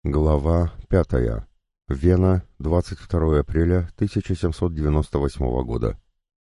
Глава 5. Вена, 22 апреля 1798 года.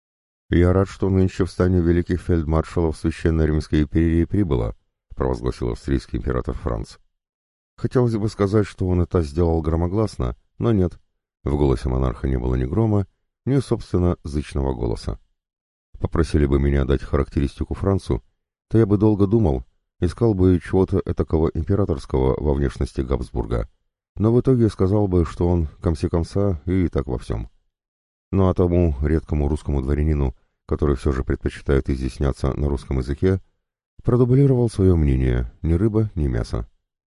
«Я рад, что нынче в стане великих фельдмаршалов Священной Римской империи прибыло», провозгласил австрийский император Франц. Хотелось бы сказать, что он это сделал громогласно, но нет. В голосе монарха не было ни грома, ни, собственно, зычного голоса. Попросили бы меня дать характеристику Францу, то я бы долго думал, искал бы чего-то этакого императорского во внешности Габсбурга, но в итоге сказал бы, что он комси-комса и так во всем. Ну а тому редкому русскому дворянину, который все же предпочитает изъясняться на русском языке, продублировал свое мнение: ни рыба, ни мясо.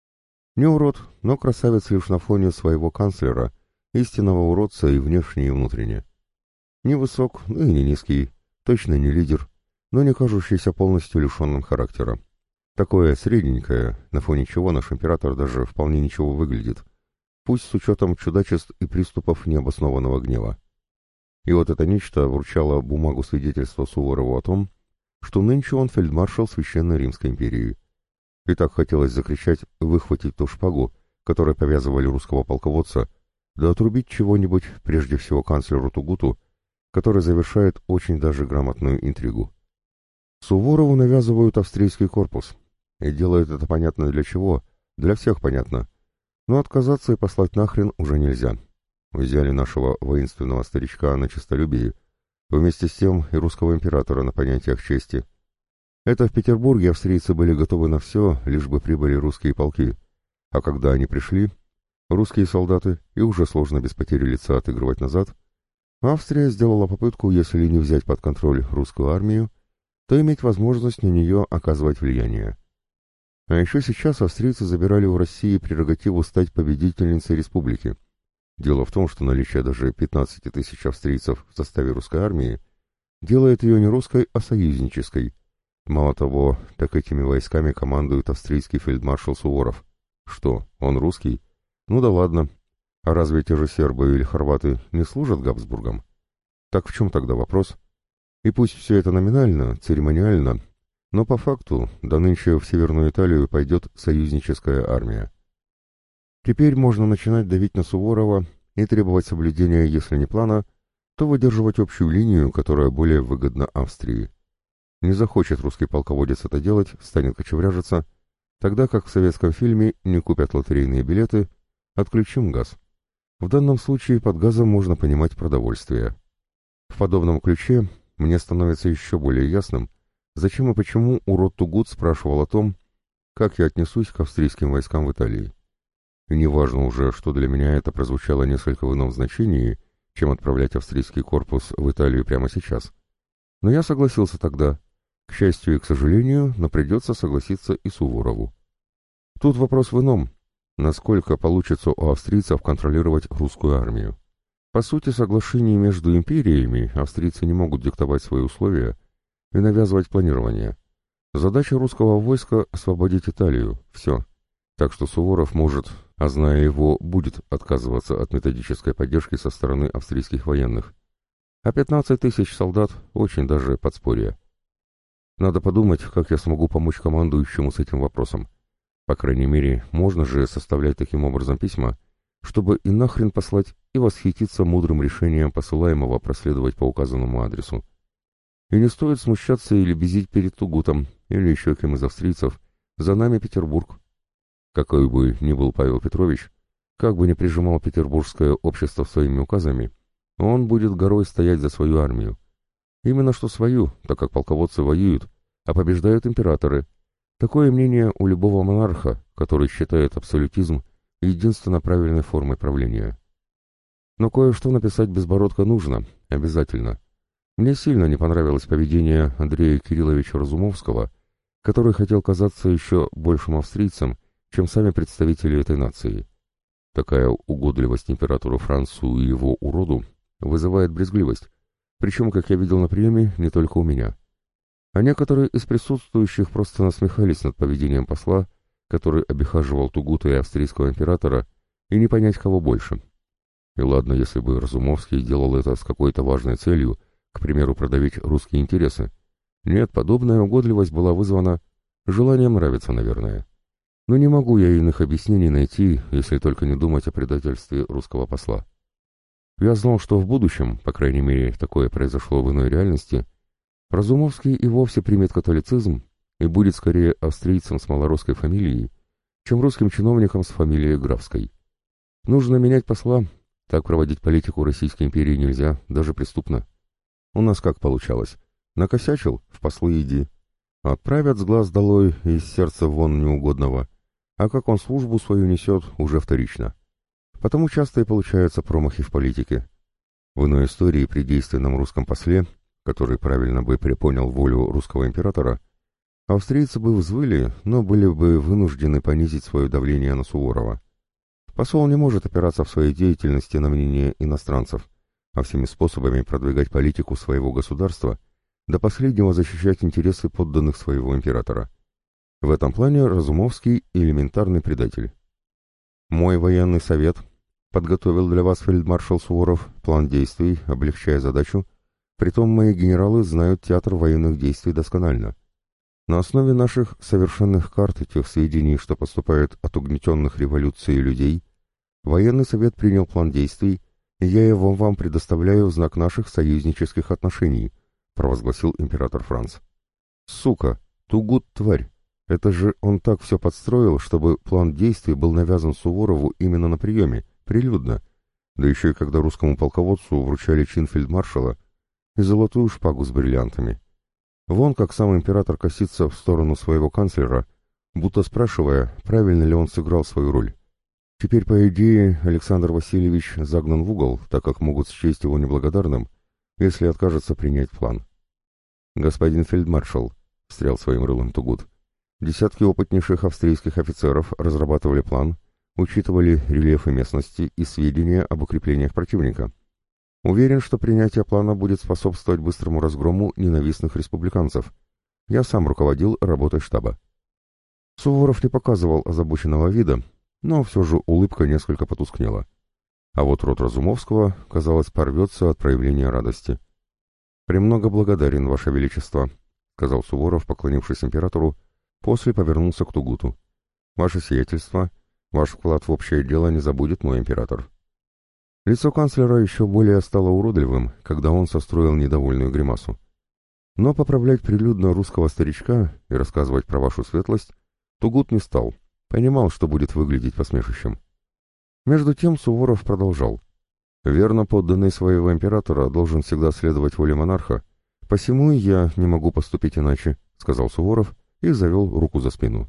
Не урод, но красавец лишь на фоне своего канцлера, истинного уродца и внешне, и внутренне. Не высок, ну и не низкий, точно не лидер, но не кажущийся полностью лишенным характера. Такое средненькое, на фоне чего наш император даже вполне ничего выглядит, пусть с учетом чудачеств и приступов необоснованного гнева. И вот это нечто вручало бумагу свидетельства Суворову о том, что нынче он фельдмаршал Священной Римской империи. И так хотелось закричать, выхватить ту шпагу, которой повязывали русского полководца, да отрубить чего-нибудь, прежде всего канцлеру Тугуту, который завершает очень даже грамотную интригу. Суворову навязывают австрийский корпус, и делают это понятно для чего, для всех понятно, но отказаться и послать нахрен уже нельзя. Взяли нашего воинственного старичка на честолюбии, вместе с тем и русского императора на понятиях чести. Это в Петербурге австрийцы были готовы на все, лишь бы прибыли русские полки, а когда они пришли, русские солдаты, и уже сложно без потери лица отыгрывать назад, Австрия сделала попытку, если не взять под контроль русскую армию, то иметь возможность на нее оказывать влияние. А еще сейчас австрийцы забирали у России прерогативу стать победительницей республики. Дело в том, что наличие даже 15 тысяч австрийцев в составе русской армии делает ее не русской, а союзнической. Мало того, так этими войсками командует австрийский фельдмаршал Суворов. Что, он русский? Ну да ладно. А разве те же сербы или хорваты не служат Габсбургам? Так в чем тогда вопрос? И пусть все это номинально, церемониально, но по факту до нынче в Северную Италию пойдет союзническая армия. Теперь можно начинать давить на Суворова и требовать соблюдения, если не плана, то выдерживать общую линию, которая более выгодна Австрии. Не захочет русский полководец это делать, станет кочевряжиться, тогда как в советском фильме не купят лотерейные билеты, отключим газ. В данном случае под газом можно понимать продовольствие. В подобном ключе мне становится еще более ясным, зачем и почему урод Тугут спрашивал о том, как я отнесусь к австрийским войскам в Италии. И неважно уже, что для меня это прозвучало несколько в ином значении, чем отправлять австрийский корпус в Италию прямо сейчас. Но я согласился тогда. К счастью и к сожалению, но придется согласиться и Суворову. Тут вопрос в ином. Насколько получится у австрийцев контролировать русскую армию? По сути, соглашений между империями австрийцы не могут диктовать свои условия и навязывать планирование. Задача русского войска — освободить Италию. Все. Так что Суворов может, а зная его, будет отказываться от методической поддержки со стороны австрийских военных. А 15 тысяч солдат — очень даже подспорье. Надо подумать, как я смогу помочь командующему с этим вопросом. По крайней мере, можно же составлять таким образом письма, чтобы и нахрен послать, и восхититься мудрым решением посылаемого проследовать по указанному адресу. И не стоит смущаться или безить перед Тугутом, или еще кем из австрийцев, за нами Петербург. Какой бы ни был Павел Петрович, как бы ни прижимал петербургское общество своими указами, он будет горой стоять за свою армию. Именно что свою, так как полководцы воюют, а побеждают императоры. Такое мнение у любого монарха, который считает абсолютизм единственно правильной формой правления. Но кое-что написать Безбородко нужно, обязательно. Мне сильно не понравилось поведение Андрея Кирилловича Разумовского, который хотел казаться еще большим австрийцем, чем сами представители этой нации. Такая угодливость императору Францу и его уроду вызывает брезгливость, причем, как я видел на приеме, не только у меня. А некоторые из присутствующих просто насмехались над поведением посла, который обихаживал Тугута и австрийского императора, и не понять, кого больше. И ладно, если бы Разумовский делал это с какой-то важной целью, к примеру, продавить русские интересы. Нет, подобная угодливость была вызвана желанием нравиться, наверное. Но не могу я иных объяснений найти, если только не думать о предательстве русского посла. Я знал, что в будущем, по крайней мере, такое произошло в иной реальности, Разумовский и вовсе примет католицизм и будет скорее австрийцем с малорусской фамилией, чем русским чиновником с фамилией Графской. Нужно менять посла, так проводить политику Российской империи нельзя, даже преступно. У нас как получалось? Накосячил, в послы иди. Отправят с глаз долой и из сердца вон неугодного, а как он службу свою несет, уже вторично. Потому часто и получаются промахи в политике. В иной истории при действенном русском после, который правильно бы припонял волю русского императора, австрийцы бы взвыли, но были бы вынуждены понизить свое давление на Суворова. Посол не может опираться в своей деятельности на мнение иностранцев, а всеми способами продвигать политику своего государства, до последнего защищать интересы подданных своего императора. В этом плане Разумовский – элементарный предатель. Мой военный совет подготовил для вас, фельдмаршал Суворов, план действий, облегчая задачу. Притом мои генералы знают театр военных действий досконально. На основе наших совершенных карт и тех сведений, что поступают от угнетенных революцией людей, военный совет принял план действий, и я его вам предоставляю в знак наших союзнических отношений, провозгласил император Франц. Сука, Тугут тварь! Это же он так все подстроил, чтобы план действий был навязан Суворову именно на приеме, прилюдно, да еще и когда русскому полководцу вручали чин фельдмаршала и золотую шпагу с бриллиантами. Вон как сам император косится в сторону своего канцлера, будто спрашивая, правильно ли он сыграл свою роль. Теперь, по идее, Александр Васильевич загнан в угол, так как могут счесть его неблагодарным, если откажется принять план. «Господин фельдмаршал», — встрял своим рылом Тугут, — «десятки опытнейших австрийских офицеров разрабатывали план, учитывали рельефы местности и сведения об укреплениях противника. Уверен, что принятие плана будет способствовать быстрому разгрому ненавистных республиканцев. Я сам руководил работой штаба». Суворов не показывал озабоченного вида, но все же улыбка несколько потускнела. А вот рот Разумовского, казалось, порвется от проявления радости. «Премного благодарен, Ваше Величество», — сказал Суворов, поклонившись императору, после повернулся к Тугуту. «Ваше сиятельство, ваш вклад в общее дело не забудет мой император». Лицо канцлера еще более стало уродливым, когда он состроил недовольную гримасу. Но поправлять прилюдно русского старичка и рассказывать про вашу светлость Тугут не стал, понимал, что будет выглядеть посмешищем. Между тем Суворов продолжал. «Верно подданный своего императора должен всегда следовать воле монарха, посему и я не могу поступить иначе», — сказал Суворов и завел руку за спину.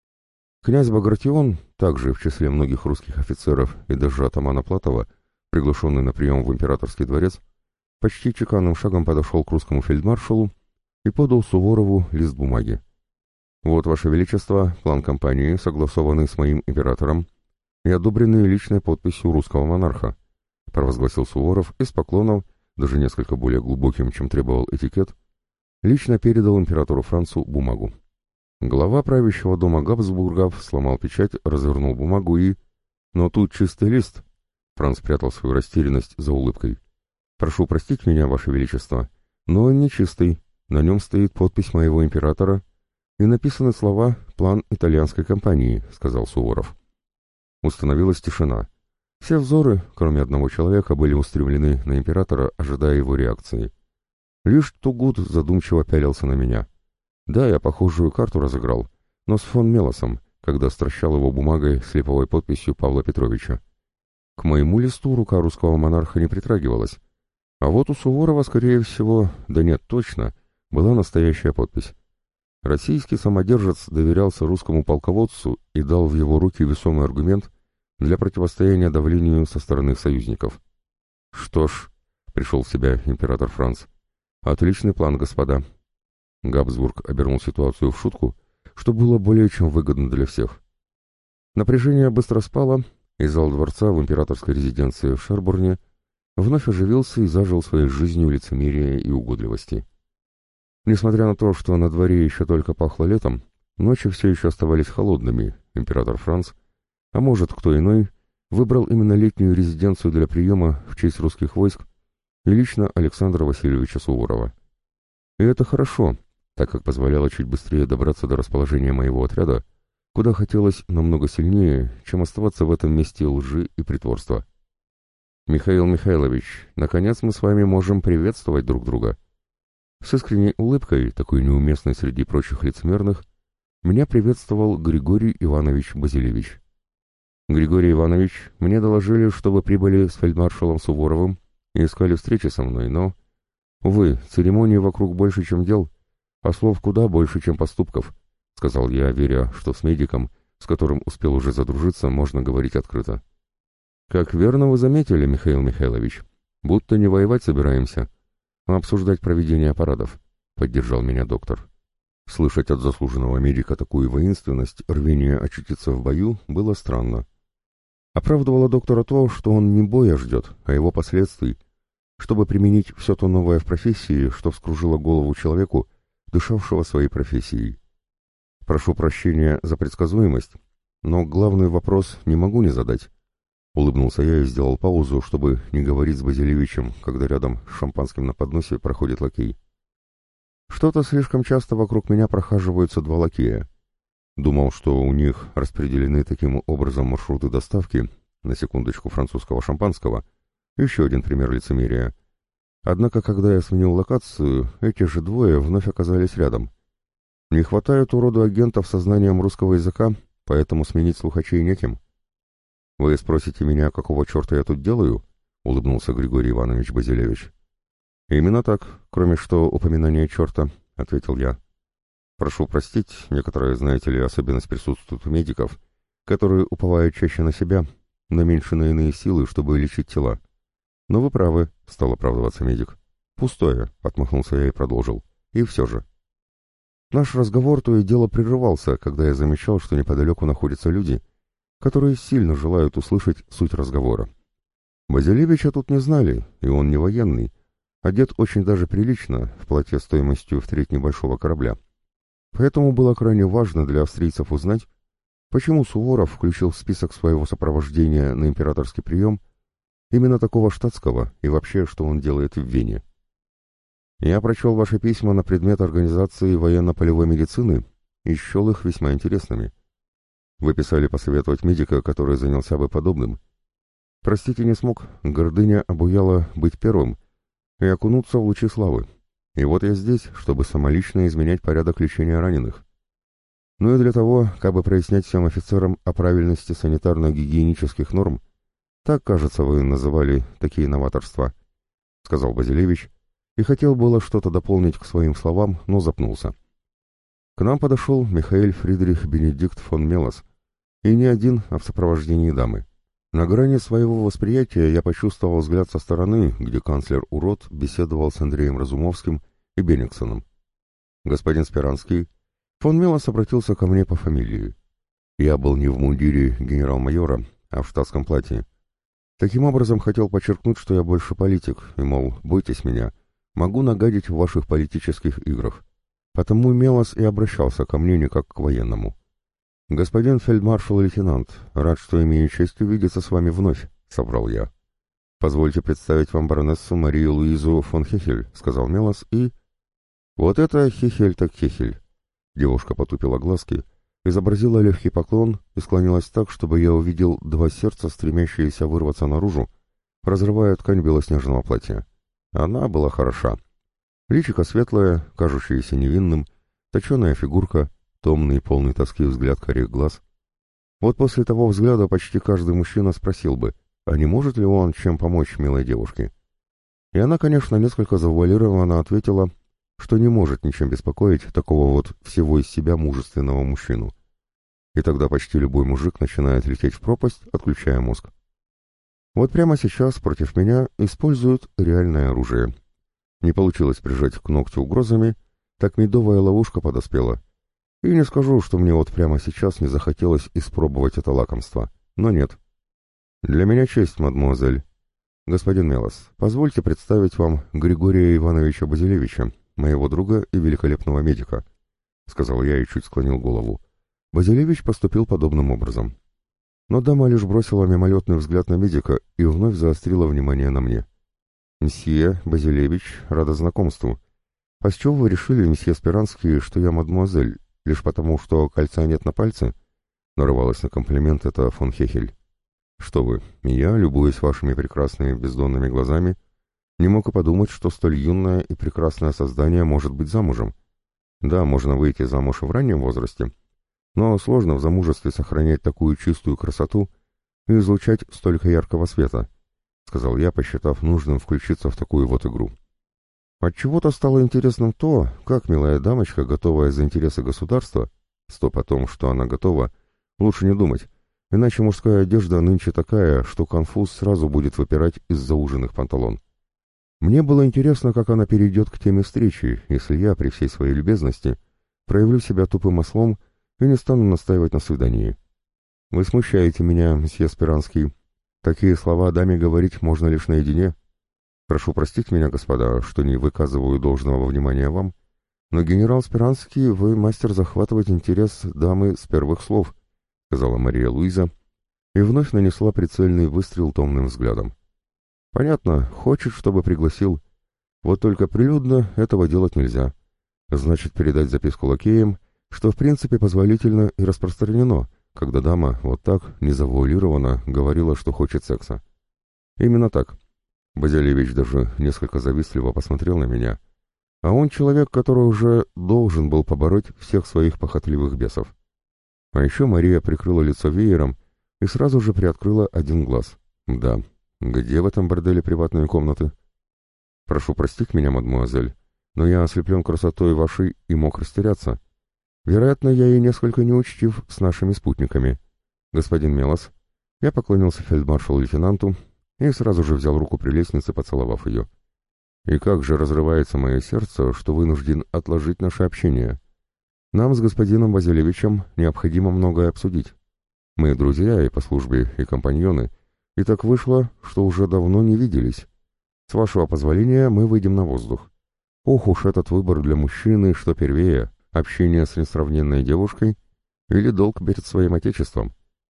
Князь Багратион, также в числе многих русских офицеров и даже атамана Платова, приглашенный на прием в императорский дворец, почти чеканным шагом подошел к русскому фельдмаршалу и подал Суворову лист бумаги. «Вот, Ваше Величество, план кампании, согласованный с моим императором и одобренный личной подписью русского монарха», провозгласил Суворов и с поклоном, даже несколько более глубоким, чем требовал этикет, лично передал императору Францу бумагу. Глава правящего дома Габсбургов сломал печать, развернул бумагу и... «Но тут чистый лист», — Франц спрятал свою растерянность за улыбкой. «Прошу простить меня, Ваше Величество, но он не чистый, на нем стоит подпись моего императора и написаны слова «План итальянской кампании», — сказал Суворов. Установилась тишина. Все взоры, кроме одного человека, были устремлены на императора, ожидая его реакции. Лишь Тугут задумчиво пялился на меня. Да, я похожую карту разыграл, но с фон Мелосом, когда стращал его бумагой с липовой подписью Павла Петровича. К моему листу рука русского монарха не притрагивалась, а вот у Суворова, скорее всего, да нет, точно, была настоящая подпись. Российский самодержец доверялся русскому полководцу и дал в его руки весомый аргумент для противостояния давлению со стороны союзников. «Что ж», — пришел в себя император Франц, — «отличный план, господа». Габсбург обернул ситуацию в шутку, что было более чем выгодно для всех. Напряжение быстро спало, и зал дворца в императорской резиденции в Шербурне вновь оживился и зажил своей жизнью лицемерия и угодливости. Несмотря на то, что на дворе еще только пахло летом, ночи все еще оставались холодными, император Франц, а может кто иной, выбрал именно летнюю резиденцию для приема в честь русских войск и лично Александра Васильевича Суворова. И это хорошо, так как позволяло чуть быстрее добраться до расположения моего отряда, куда хотелось намного сильнее, чем оставаться в этом месте лжи и притворства. «Михаил Михайлович, наконец мы с вами можем приветствовать друг друга». С искренней улыбкой, такой неуместной среди прочих лицемерных, меня приветствовал Григорий Иванович Базилевич. «Григорий Иванович, мне доложили, что вы прибыли с фельдмаршалом Суворовым и искали встречи со мной, но... Увы, церемоний вокруг больше, чем дел, а слов куда больше, чем поступков», — сказал я, веря, что с медиком, с которым успел уже задружиться, можно говорить открыто. «Как верно вы заметили, Михаил Михайлович, будто не воевать собираемся, а обсуждать проведение парадов», — поддержал меня доктор. Слышать от заслуженного медика такую воинственность, рвение очутиться в бою, было странно. Оправдывало доктора то, что он не боя ждет, а его последствий, чтобы применить все то новое в профессии, что вскружило голову человеку, дышавшего своей профессией. Прошу прощения за предсказуемость, но главный вопрос не могу не задать. Улыбнулся я и сделал паузу, чтобы не говорить с Базилевичем, когда рядом с шампанским на подносе проходит лакей. Что-то слишком часто вокруг меня прохаживаются два лакея. Думал, что у них распределены таким образом маршруты доставки, на секундочку, французского шампанского. Еще один пример лицемерия. Однако, когда я сменил локацию, эти же двое вновь оказались рядом. Не хватает уроду агентов со знанием русского языка, поэтому сменить слухачей неким. «Вы спросите меня, какого черта я тут делаю?» — улыбнулся Григорий Иванович Базилевич. «Именно так, кроме что упоминания черта», — ответил я. «Прошу простить, некоторые, знаете ли, особенность присутствует у медиков, которые уповают чаще на себя, но меньше на иные силы, чтобы лечить тела. Но вы правы», — стал оправдываться медик. «Пустое», — отмахнулся я и продолжил. «И все же». Наш разговор то и дело прерывался, когда я замечал, что неподалеку находятся люди, которые сильно желают услышать суть разговора. Базилевича тут не знали, и он не военный, одет очень даже прилично, в платье стоимостью в треть небольшого корабля. Поэтому было крайне важно для австрийцев узнать, почему Суворов включил в список своего сопровождения на императорский прием именно такого штатского и вообще, что он делает в Вене. «Я прочел ваши письма на предмет организации военно-полевой медицины и счел их весьма интересными. Вы писали посоветовать медика, который занялся бы подобным. Простите, не смог, гордыня обуяла быть первым и окунуться в лучи славы. И вот я здесь, чтобы самолично изменять порядок лечения раненых. Ну и для того, как бы прояснять всем офицерам о правильности санитарно-гигиенических норм, так, кажется, вы называли такие новаторства», — сказал Базилевич, и хотел было что-то дополнить к своим словам, но запнулся. К нам подошел Михаэль Фридрих Бенедикт фон Мелос, и не один, а в сопровождении дамы. На грани своего восприятия я почувствовал взгляд со стороны, где канцлер-урод беседовал с Андреем Разумовским и Бенниксоном. «Господин Спиранский», фон Мелос обратился ко мне по фамилии. Я был не в мундире генерал-майора, а в штатском платье. Таким образом хотел подчеркнуть, что я больше политик, и, мол, бойтесь меня, могу нагадить в ваших политических играх. Потому Мелос и обращался ко мне не как к военному. «Господин фельдмаршал-лейтенант, рад, что имею честь увидеться с вами вновь», — собрал я. «Позвольте представить вам баронессу Марию Луизу фон Хехель», — сказал Мелос, и... «Вот это Хехель так Хехель». Девушка потупила глазки, изобразила легкий поклон и склонилась так, чтобы я увидел два сердца, стремящиеся вырваться наружу, разрывая ткань белоснежного платья. Она была хороша. Личико светлое, кажущееся невинным, точеная фигурка, томный, полный тоски взгляд карих глаз. Вот после того взгляда почти каждый мужчина спросил бы, а не может ли он чем помочь милой девушке? И она, конечно, несколько завуалированно ответила, что не может ничем беспокоить такого вот всего из себя мужественного мужчину. И тогда почти любой мужик начинает лететь в пропасть, отключая мозг. Вот прямо сейчас против меня используют реальное оружие. Не получилось прижать к ногтю угрозами, так медовая ловушка подоспела. И не скажу, что мне вот прямо сейчас не захотелось испробовать это лакомство, но нет. «Для меня честь, мадмуазель. Господин Мелос, позвольте представить вам Григория Ивановича Базилевича, моего друга и великолепного медика», — сказал я и чуть склонил голову. Базилевич поступил подобным образом. Но дама лишь бросила мимолетный взгляд на медика и вновь заострила внимание на мне. «Мсье Базилевич, рада знакомству. А с чего вы решили, мсье Спиранский, что я мадмуазель, лишь потому, что кольца нет на пальце? Нарывалась на комплимент это фон Хехель. Что вы, я, любуясь вашими прекрасными бездонными глазами, не мог и подумать, что столь юное и прекрасное создание может быть замужем. Да, можно выйти замуж в раннем возрасте, но сложно в замужестве сохранять такую чистую красоту и излучать столько яркого света, сказал я, посчитав нужным включиться в такую вот игру. Отчего-то стало интересным то, как милая дамочка, готовая за интересы государства, стоп о том, что она готова, лучше не думать, иначе мужская одежда нынче такая, что конфуз сразу будет выпирать из зауженных панталон. Мне было интересно, как она перейдет к теме встречи, если я, при всей своей любезности, проявлю себя тупым ослом и не стану настаивать на свидании. Вы смущаете меня, мсье Спиранский. Такие слова даме говорить можно лишь наедине. Прошу простить меня, господа, что не выказываю должного внимания вам, но генерал Спиранский, вы мастер захватывать интерес дамы с первых слов, сказала Мария Луиза и вновь нанесла прицельный выстрел томным взглядом. Понятно, хочет, чтобы пригласил. Вот только прилюдно этого делать нельзя. Значит, передать записку лакеям, что в принципе позволительно и распространено, когда дама вот так, незавуалированно, говорила, что хочет секса. Именно так. Базилевич даже несколько завистливо посмотрел на меня. А он человек, который уже должен был побороть всех своих похотливых бесов. А еще Мария прикрыла лицо веером и сразу же приоткрыла один глаз. Да. Где в этом борделе приватные комнаты? Прошу простить меня, мадмуазель, но я ослеплен красотой вашей и мог растеряться. Вероятно, я и несколько неучтив с нашими спутниками. Господин Мелос, я поклонился фельдмаршалу-лейтенанту и сразу же взял руку при лестнице, поцеловав ее. И как же разрывается мое сердце, что вынужден отложить наше общение. Нам с господином Базилевичем необходимо многое обсудить. Мы друзья и по службе, и компаньоны, и так вышло, что уже давно не виделись. С вашего позволения мы выйдем на воздух. Ох уж этот выбор для мужчины, что первее, общение с несравненной девушкой или долг перед своим отечеством.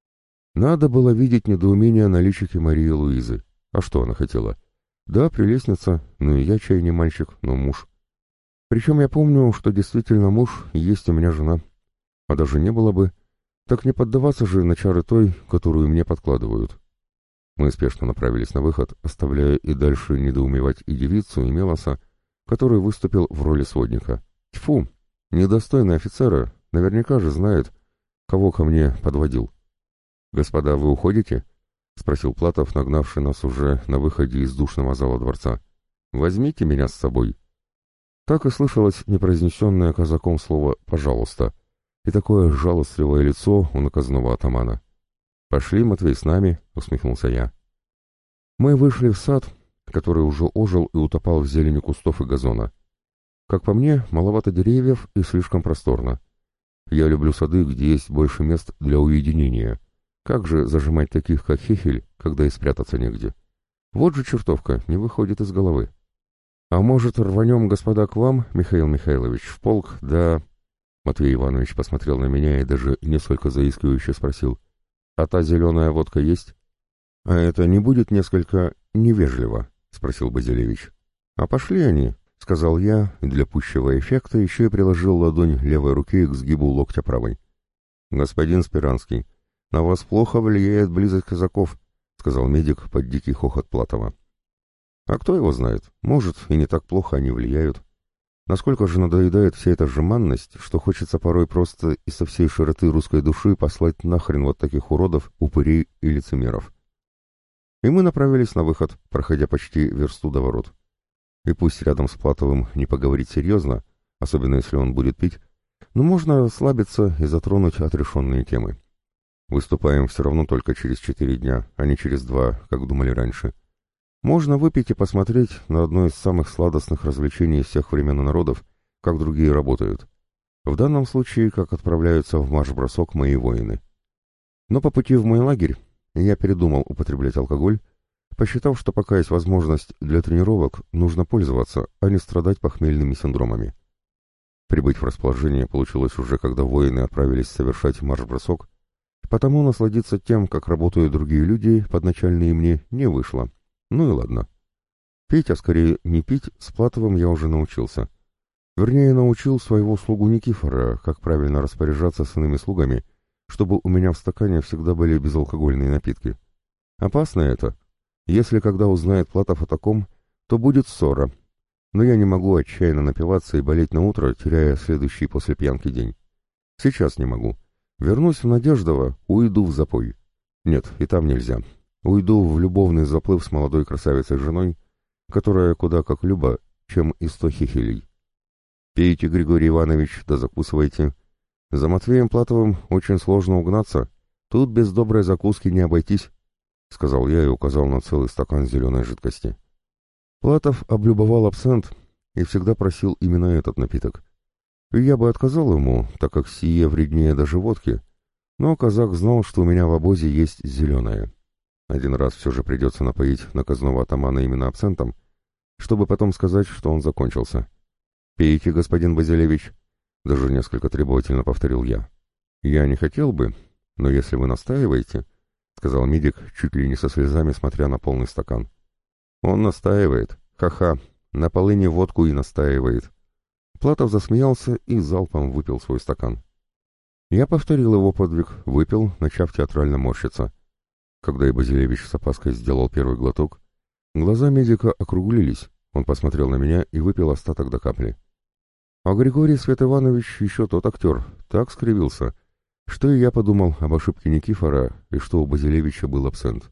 Надо было видеть недоумение на личике Марии Луизы. А что она хотела? Да, прелестница, ну и я чай не мальчик, но муж. Причем я помню, что действительно муж, есть у меня жена. А даже не было бы, так не поддаваться же на чары той, которую мне подкладывают. Мы спешно направились на выход, оставляя и дальше недоумевать и девицу, и Мелоса, который выступил в роли сводника. Тьфу, недостойный офицера, наверняка же знает, кого ко мне подводил. «Господа, вы уходите?» — спросил Платов, нагнавший нас уже на выходе из душного зала дворца. «Возьмите меня с собой». Так и слышалось непроизнесенное казаком слово «пожалуйста» и такое жалостливое лицо у наказанного атамана. «Пошли, Матвей, с нами», — усмехнулся я. Мы вышли в сад, который уже ожил и утопал в зелени кустов и газона. Как по мне, маловато деревьев и слишком просторно. Я люблю сады, где есть больше мест для уединения. Как же зажимать таких, как Хехель, когда и спрятаться негде? Вот же чертовка, не выходит из головы. А может, рванем, господа, к вам, Михаил Михайлович, в полк, да...» Матвей Иванович посмотрел на меня и даже несколько заискивающе спросил: «А та зеленая водка есть?» «А это не будет несколько невежливо?» — спросил Базилевич. «А пошли они», — сказал я, и для пущего эффекта еще и приложил ладонь левой руки к сгибу локтя правой. «Господин Спиранский, на вас плохо влияет близость казаков», — сказал медик под дикий хохот Платова. «А кто его знает? Может, и не так плохо они влияют. Насколько же надоедает вся эта жеманность, что хочется порой просто и со всей широты русской души послать нахрен вот таких уродов, упырей и лицемеров». И мы направились на выход, проходя почти версту до ворот. И пусть рядом с Платовым не поговорить серьезно, особенно если он будет пить, но можно расслабиться и затронуть отрешенные темы. Выступаем все равно только через 4 дня, а не через 2, как думали раньше. Можно выпить и посмотреть на одно из самых сладостных развлечений всех времен и народов, как другие работают. В данном случае, как отправляются в марш-бросок мои воины. Но по пути в мой лагерь я передумал употреблять алкоголь, посчитав, что пока есть возможность для тренировок, нужно пользоваться, а не страдать похмельными синдромами. Прибыть в расположение получилось уже, когда воины отправились совершать марш-бросок, потому насладиться тем, как работают другие люди, подначальные мне, не вышло. Ну и ладно. Пить, а скорее не пить, с Платовым я уже научился. Вернее, научил своего слугу Никифора, как правильно распоряжаться с иными слугами, чтобы у меня в стакане всегда были безалкогольные напитки. Опасно это. Если когда узнает Платов о таком, то будет ссора. Но я не могу отчаянно напиваться и болеть на утро, теряя следующий после пьянки день. Сейчас не могу. Вернусь в Надеждово, уйду в запой. Нет, и там нельзя. Уйду в любовный заплыв с молодой красавицей-женой, которая куда как люба, чем и 100 хихелей. Пейте, Григорий Иванович, да закусывайте. За Матвеем Платовым очень сложно угнаться. Тут без доброй закуски не обойтись, — сказал я и указал на целый стакан зеленой жидкости. Платов облюбовал абсент и всегда просил именно этот напиток. И я бы отказал ему, так как сие вреднее даже водки, но казак знал, что у меня в обозе есть зеленое. Один раз все же придется напоить наказного атамана именно абсентом, чтобы потом сказать, что он закончился. «Пейте, господин Базилевич», — даже несколько требовательно повторил я. «Я не хотел бы, но если вы настаиваете», — сказал медик, чуть ли не со слезами, смотря на полный стакан. «Он настаивает. Ха-ха, на полыни водку и настаивает». Платов засмеялся и залпом выпил свой стакан. Я повторил его подвиг, выпил, начав театрально морщиться. Когда и Базилевич с опаской сделал первый глоток, глаза медика округлились, он посмотрел на меня и выпил остаток до капли. А Григорий Свет Иванович еще тот актер, так скривился, что и я подумал об ошибке Никифора и что у Базилевича был абсент.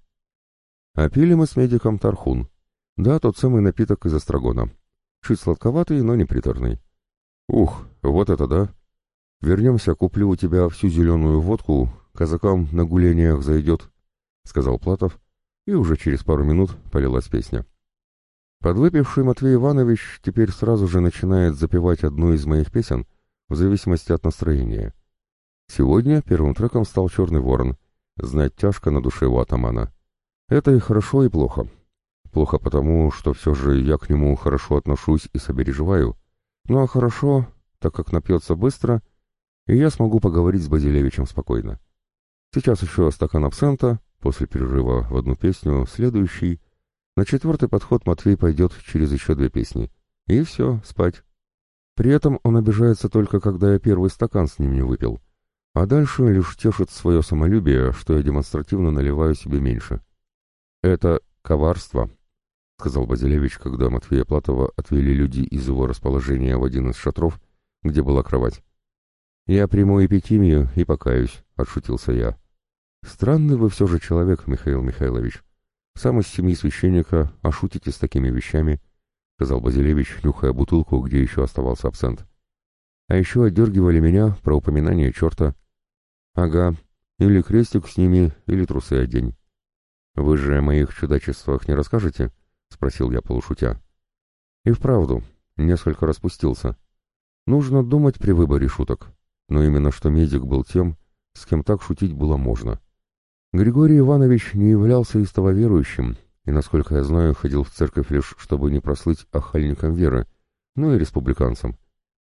А пили мы с медиком тархун. Да, тот самый напиток из эстрагона. Чуть сладковатый, но не приторный. Ух, вот это да! Вернемся, куплю у тебя всю зеленую водку, казакам на гулениях зайдет, — сказал Платов, и уже через пару минут полилась песня. Подвыпивший Матвей Иванович теперь сразу же начинает запевать одну из моих песен, в зависимости от настроения. Сегодня первым треком стал «Черный ворон», знать тяжко на душе у атамана. Это и хорошо, и плохо. Плохо потому, что все же я к нему хорошо отношусь и сопереживаю, ну а хорошо, так как напьется быстро, и я смогу поговорить с Базилевичем спокойно. Сейчас еще стакан абсента, после перерыва в одну песню, следующий. На четвертый подход Матвей пойдет через еще 2 песни. И все, спать. При этом он обижается только, когда я первый стакан с ним не выпил. А дальше лишь тешит свое самолюбие, что я демонстративно наливаю себе меньше. «Это коварство», — сказал Базилевич, когда Матвея Платова отвели люди из его расположения в один из шатров, где была кровать. «Я приму эпитимию и покаюсь», — отшутился я. «Странный вы все же человек, Михаил Михайлович. Сам из семьи священника, а шутите с такими вещами», — сказал Базилевич, нюхая бутылку, где еще оставался абсент. «А еще отдергивали меня про упоминание черта. Ага, или крестик сними, или трусы одень. Вы же о моих чудачествах не расскажете?» — спросил я полушутя. И вправду, несколько распустился. Нужно думать при выборе шуток, но именно что медик был тем, с кем так шутить было можно. Григорий Иванович не являлся истово верующим, и, насколько я знаю, ходил в церковь лишь, чтобы не прослыть охальником веры, ну и республиканцем.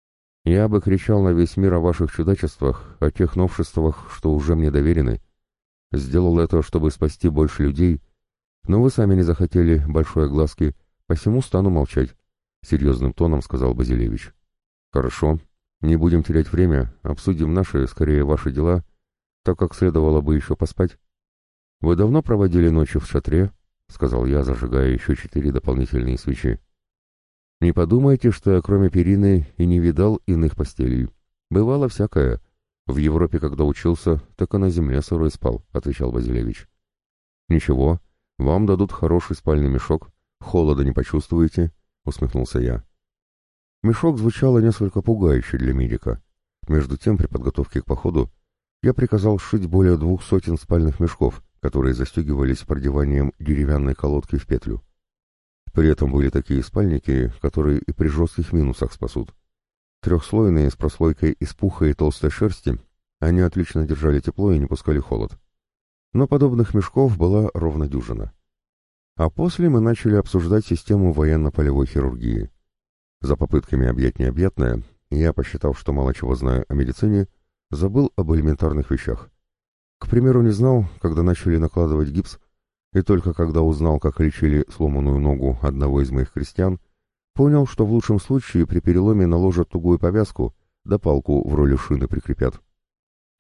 Я бы кричал на весь мир о ваших чудачествах, о тех новшествах, что уже мне доверены. Сделал это, чтобы спасти больше людей, но вы сами не захотели большой огласки, посему стану молчать, — серьезным тоном сказал Базилевич. Хорошо, не будем терять время, обсудим наши, скорее ваши дела, так как следовало бы еще поспать. «Вы давно проводили ночи в шатре?» — сказал я, зажигая еще 4 дополнительные свечи. «Не подумайте, что я кроме перины и не видал иных постелей. Бывало всякое. В Европе, когда учился, так и на земле сырой спал», — отвечал Базилевич. «Ничего, вам дадут хороший спальный мешок, холода не почувствуете», — усмехнулся я. Мешок звучало несколько пугающе для медика. Между тем, при подготовке к походу, я приказал сшить более 200 спальных мешков, которые застегивались продеванием деревянной колодки в петлю. При этом были такие спальники, которые и при жестких минусах спасут. Трехслойные с прослойкой из пуха и толстой шерсти, они отлично держали тепло и не пускали холод. Но подобных мешков была ровно дюжина. А после мы начали обсуждать систему военно-полевой хирургии. За попытками объять необъятное, я, посчитав, что мало чего знаю о медицине, забыл об элементарных вещах. К примеру, не знал, когда начали накладывать гипс, и только когда узнал, как лечили сломанную ногу одного из моих крестьян, понял, что в лучшем случае при переломе наложат тугую повязку, да палку в роли шины прикрепят.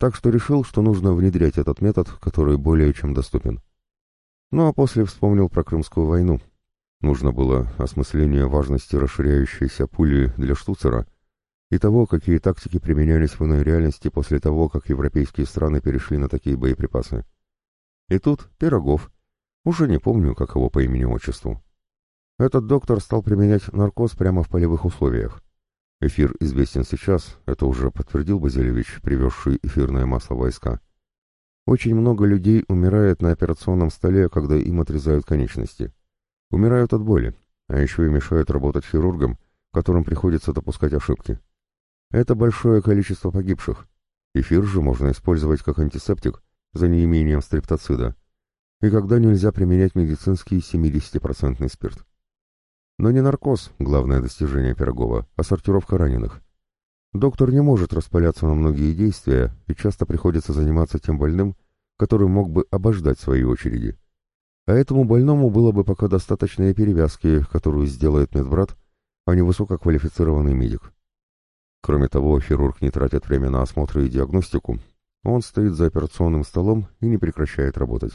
Так что решил, что нужно внедрять этот метод, который более чем доступен. Ну а после вспомнил про Крымскую войну. Нужно было осмысление важности расширяющейся пули для штуцера и того, какие тактики применялись в иной реальности после того, как европейские страны перешли на такие боеприпасы. И тут Пирогов, уже не помню, как его по имени-отчеству. Этот доктор стал применять наркоз прямо в полевых условиях. Эфир известен сейчас, это уже подтвердил Базилевич, привезший эфирное масло в войска. Очень много людей умирает на операционном столе, когда им отрезают конечности. Умирают от боли, а еще и мешают работать хирургам, которым приходится допускать ошибки. Это большое количество погибших. Эфир же можно использовать как антисептик за неимением стрептоцида. И когда нельзя применять медицинский 70% спирт. Но не наркоз — главное достижение Пирогова, а сортировка раненых. Доктор не может распыляться на многие действия, и часто приходится заниматься тем больным, который мог бы обождать своей очереди. А этому больному было бы пока достаточно перевязки, которую сделает медбрат, а не высококвалифицированный медик. Кроме того, хирург не тратит время на осмотры и диагностику, он стоит за операционным столом и не прекращает работать.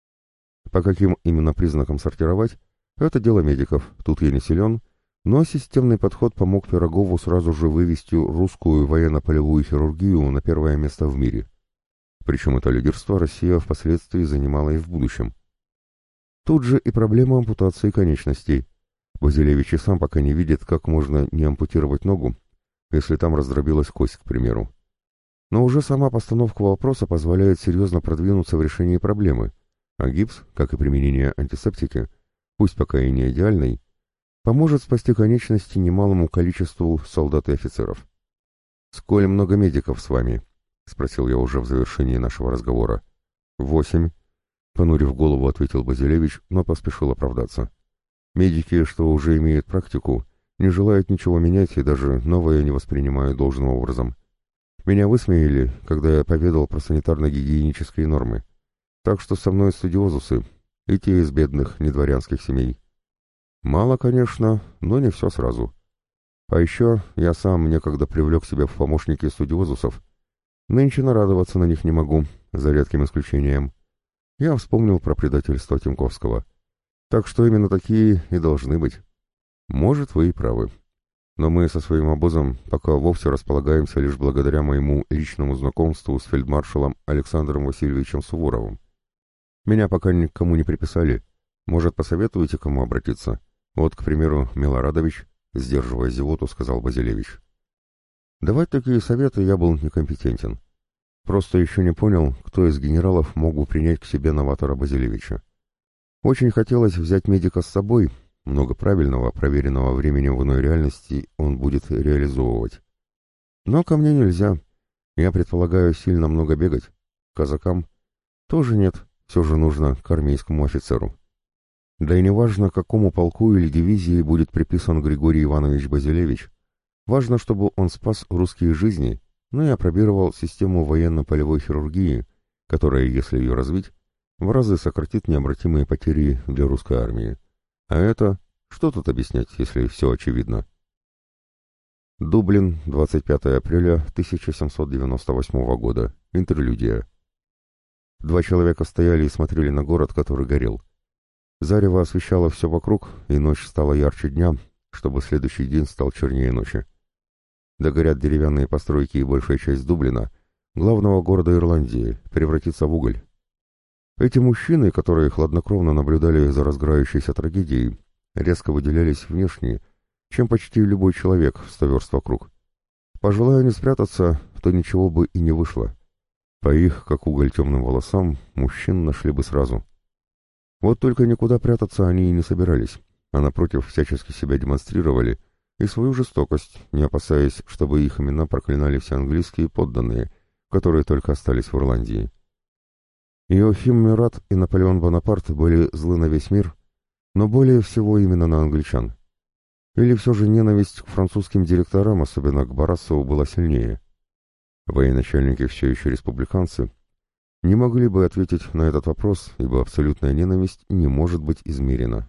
По каким именно признакам сортировать — это дело медиков, тут я не силен, но системный подход помог Пирогову сразу же вывести русскую военно-полевую хирургию на первое место в мире. Причем это лидерство Россия впоследствии занимала и в будущем. Тут же и проблема ампутации конечностей. Базилевич и сам пока не видит, как можно не ампутировать ногу, если там раздробилась кость, к примеру. Но уже сама постановка вопроса позволяет серьезно продвинуться в решении проблемы, а гипс, как и применение антисептики, пусть пока и не идеальный, поможет спасти конечности немалому количеству солдат и офицеров. «Сколь много медиков с вами?» — спросил я уже в завершении нашего разговора. 8. Понурив голову, ответил Базилевич, но поспешил оправдаться. «Медики, что уже имеют практику, не желают ничего менять и даже новое не воспринимают должным образом. Меня высмеяли, когда я поведал про санитарно-гигиенические нормы. Так что со мной студиозусы, и те из бедных, недворянских семей. Мало, конечно, но не все сразу. А еще я сам некогда привлек себя в помощники студиозусов. Нынче нарадоваться на них не могу, за редким исключением. Я вспомнил про предательство Тимковского. Так что именно такие и должны быть. Может, вы и правы. Но мы со своим обозом пока вовсе располагаемся лишь благодаря моему личному знакомству с фельдмаршалом Александром Васильевичем Суворовым. Меня пока никому не приписали. Может, посоветуете, кому обратиться? Вот, к примеру, Милорадович, сдерживая зевоту, сказал Базилевич. Давать такие советы я был некомпетентен. Просто еще не понял, кто из генералов мог бы принять к себе новатора Базилевича. Очень хотелось взять медика с собой, много правильного, проверенного временем в иной реальности он будет реализовывать. Но ко мне нельзя. Я предполагаю сильно много бегать. Казакам тоже нет, все же нужно к армейскому офицеру. Да и не важно, к какому полку или дивизии будет приписан Григорий Иванович Базилевич. Важно, чтобы он спас русские жизни, но и опробировал систему военно-полевой хирургии, которая, если ее развить, в разы сократит необратимые потери для русской армии. А это, что тут объяснять, если все очевидно? Дублин, 25 апреля 1798 года. Интерлюдия. 2 человека стояли и смотрели на город, который горел. Зарево освещало все вокруг, и ночь стала ярче дня, чтобы следующий день стал чернее ночи. Догорят деревянные постройки, и большая часть Дублина, главного города Ирландии, превратится в уголь. Эти мужчины, которые хладнокровно наблюдали за разгорающейся трагедией, резко выделялись внешне, чем почти любой человек в 100 верст вокруг. Пожелая они спрятаться, то ничего бы и не вышло. По их, как уголь, темным волосам, мужчин нашли бы сразу. Вот только никуда прятаться они и не собирались, а напротив всячески себя демонстрировали и свою жестокость, не опасаясь, чтобы их имена проклинали все английские подданные, которые только остались в Ирландии. Иоахим Мюрат и Наполеон Бонапарт были злы на весь мир, но более всего именно на англичан. Или все же ненависть к французским директорам, особенно к Баррасову, была сильнее. Военачальники, все еще республиканцы, не могли бы ответить на этот вопрос, ибо абсолютная ненависть не может быть измерена.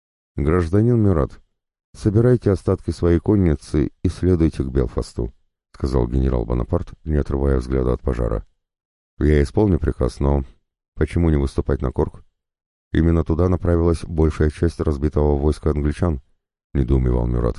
«Гражданин Мюрат, собирайте остатки своей конницы и следуйте к Белфасту», — сказал генерал Бонапарт, не отрывая взгляда от пожара. «Я исполню приказ, но почему не выступать на Корк? Именно туда направилась большая часть разбитого войска англичан», — недоумевал Мюрат.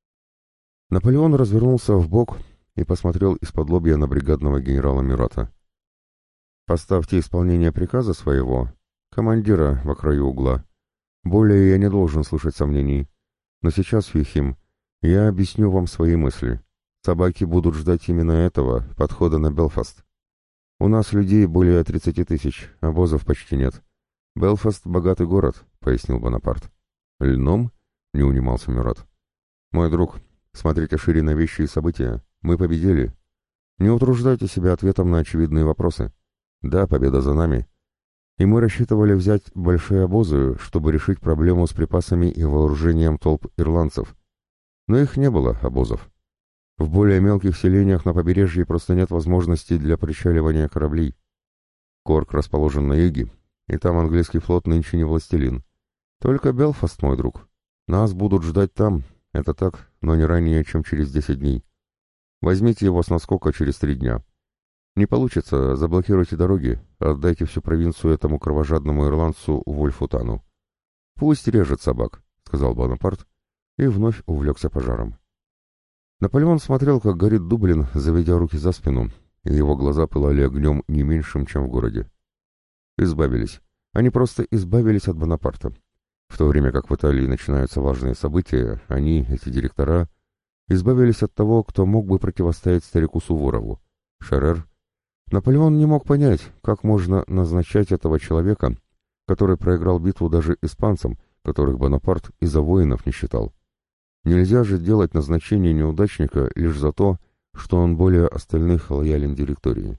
Наполеон развернулся вбок и посмотрел из-под лобья на бригадного генерала Мюрата. «Поставьте исполнение приказа своего, командира во краю угла. Более я не должен слышать сомнений. Но сейчас, Юхим, я объясню вам свои мысли. Собаки будут ждать именно этого, подхода на Белфаст. У нас людей более 30 тысяч, обозов почти нет. Белфаст — богатый город», — пояснил Бонапарт. «Льном?» — не унимался Мюрат. «Мой друг, смотрите шире на вещи и события. Мы победили. Не утруждайте себя ответом на очевидные вопросы. Да, победа за нами. И мы рассчитывали взять большие обозы, чтобы решить проблему с припасами и вооружением толп ирландцев. Но их не было, обозов. В более мелких селениях на побережье просто нет возможности для причаливания кораблей. Корк расположен на юге, и там английский флот нынче не властелин. Только Белфаст, мой друг. Нас будут ждать там, это так, но не ранее, чем через 10 дней. Возьмите его с наскока через 3 дня. Не получится, заблокируйте дороги, отдайте всю провинцию этому кровожадному ирландцу Вольфу Тану. Пусть режет собак», — сказал Бонапарт, и вновь увлекся пожаром. Наполеон смотрел, как горит Дублин, заведя руки за спину, и его глаза пылали огнем не меньшим, чем в городе. Избавились. Они просто избавились от Бонапарта. В то время как в Италии начинаются важные события, они, эти директора, избавились от того, кто мог бы противостоять старику Суворову. Шерер. Наполеон не мог понять, как можно назначать этого человека, который проиграл битву даже испанцам, которых Бонапарт из-за воинов не считал. Нельзя же делать назначение неудачника лишь за то, что он более остальных лоялен директории.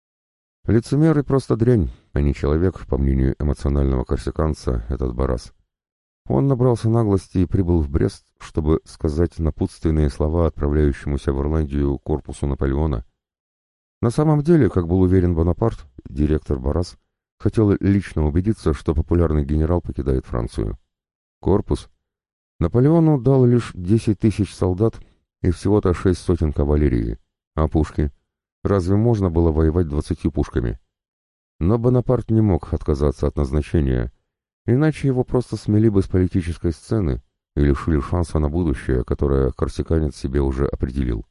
Лицемер и просто дрянь, а не человек, по мнению эмоционального корсиканца, этот Баррас. Он набрался наглости и прибыл в Брест, чтобы сказать напутственные слова отправляющемуся в Ирландию корпусу Наполеона. На самом деле, как был уверен Бонапарт, директор Баррас хотел лично убедиться, что популярный генерал покидает Францию. Корпус Наполеону дал лишь 10 тысяч солдат и всего-то 6 сотен кавалерии. А пушки? Разве можно было воевать 20 пушками? Но Бонапарт не мог отказаться от назначения, иначе его просто смели бы с политической сцены и лишили шанса на будущее, которое корсиканец себе уже определил.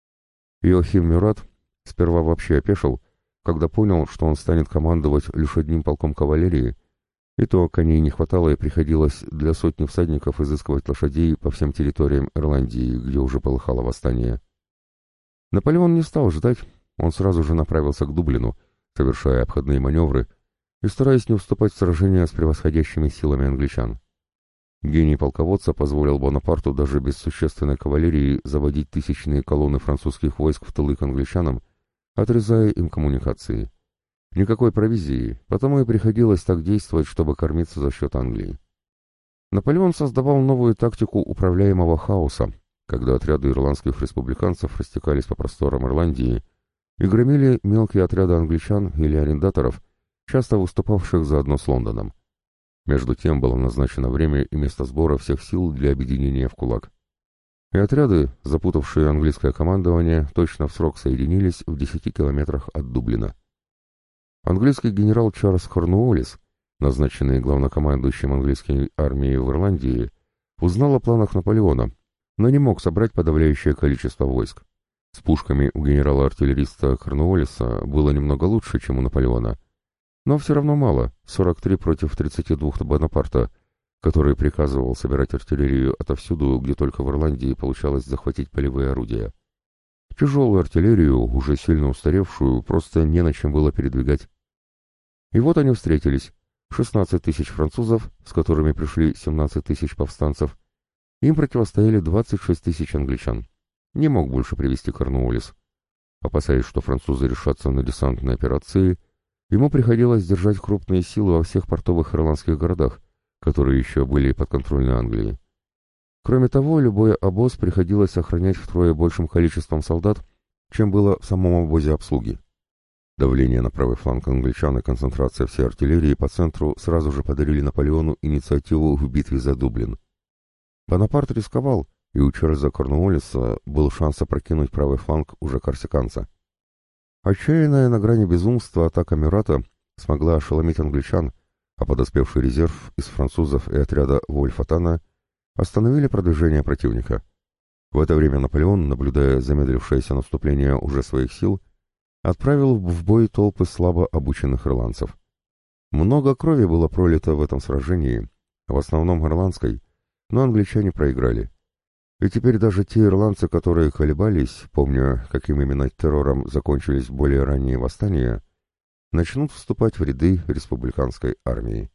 Иоахим Мюрат сперва вообще опешил, когда понял, что он станет командовать лишь одним полком кавалерии, и то коней не хватало и приходилось для сотни всадников изыскивать лошадей по всем территориям Ирландии, где уже полыхало восстание. Наполеон не стал ждать, он сразу же направился к Дублину, совершая обходные маневры и стараясь не уступать в сражения с превосходящими силами англичан. Гений полководца позволил Бонапарту даже без существенной кавалерии заводить тысячные колонны французских войск в тылы к англичанам, отрезая им коммуникации. Никакой провизии, потому и приходилось так действовать, чтобы кормиться за счет Англии. Наполеон создавал новую тактику управляемого хаоса, когда отряды ирландских республиканцев растекались по просторам Ирландии и громили мелкие отряды англичан или арендаторов, часто выступавших заодно с Лондоном. Между тем было назначено время и место сбора всех сил для объединения в кулак. И отряды, запутавшие английское командование, точно в срок соединились в 10 километрах от Дублина. Английский генерал Чарльз Корнуоллис, назначенный главнокомандующим английской армией в Ирландии, узнал о планах Наполеона, но не мог собрать подавляющее количество войск. С пушками у генерала-артиллериста Корнуоллиса было немного лучше, чем у Наполеона, но все равно мало, 43 против 32 Бонапарта, который приказывал собирать артиллерию отовсюду, где только в Ирландии получалось захватить полевые орудия. Тяжелую артиллерию, уже сильно устаревшую, просто не на чем было передвигать. И вот они встретились. 16 тысяч французов, с которыми пришли 17 тысяч повстанцев. Им противостояли 26 тысяч англичан. Не мог больше привести Корнуоллис. Опасаясь, что французы решатся на десантные операции, ему приходилось держать крупные силы во всех портовых ирландских городах, которые еще были подконтрольны Англии. Кроме того, любой обоз приходилось охранять втрое большим количеством солдат, чем было в самом обозе обслуги. Давление на правый фланг англичан и концентрация всей артиллерии по центру сразу же подарили Наполеону инициативу в битве за Дублин. Бонапарт рисковал, и у Чарльза Корнуоллиса был шанс опрокинуть правый фланг уже корсиканца. Отчаянная на грани безумства атака Мюрата смогла ошеломить англичан, а подоспевший резерв из французов и отряда Вольфа-Тана остановили продвижение противника. В это время Наполеон, наблюдая замедлившееся наступление уже своих сил, отправил в бой толпы слабо обученных ирландцев. Много крови было пролито в этом сражении, в основном ирландской, но англичане проиграли. И теперь даже те ирландцы, которые колебались, помня, каким именно террором закончились более ранние восстания, начнут вступать в ряды республиканской армии.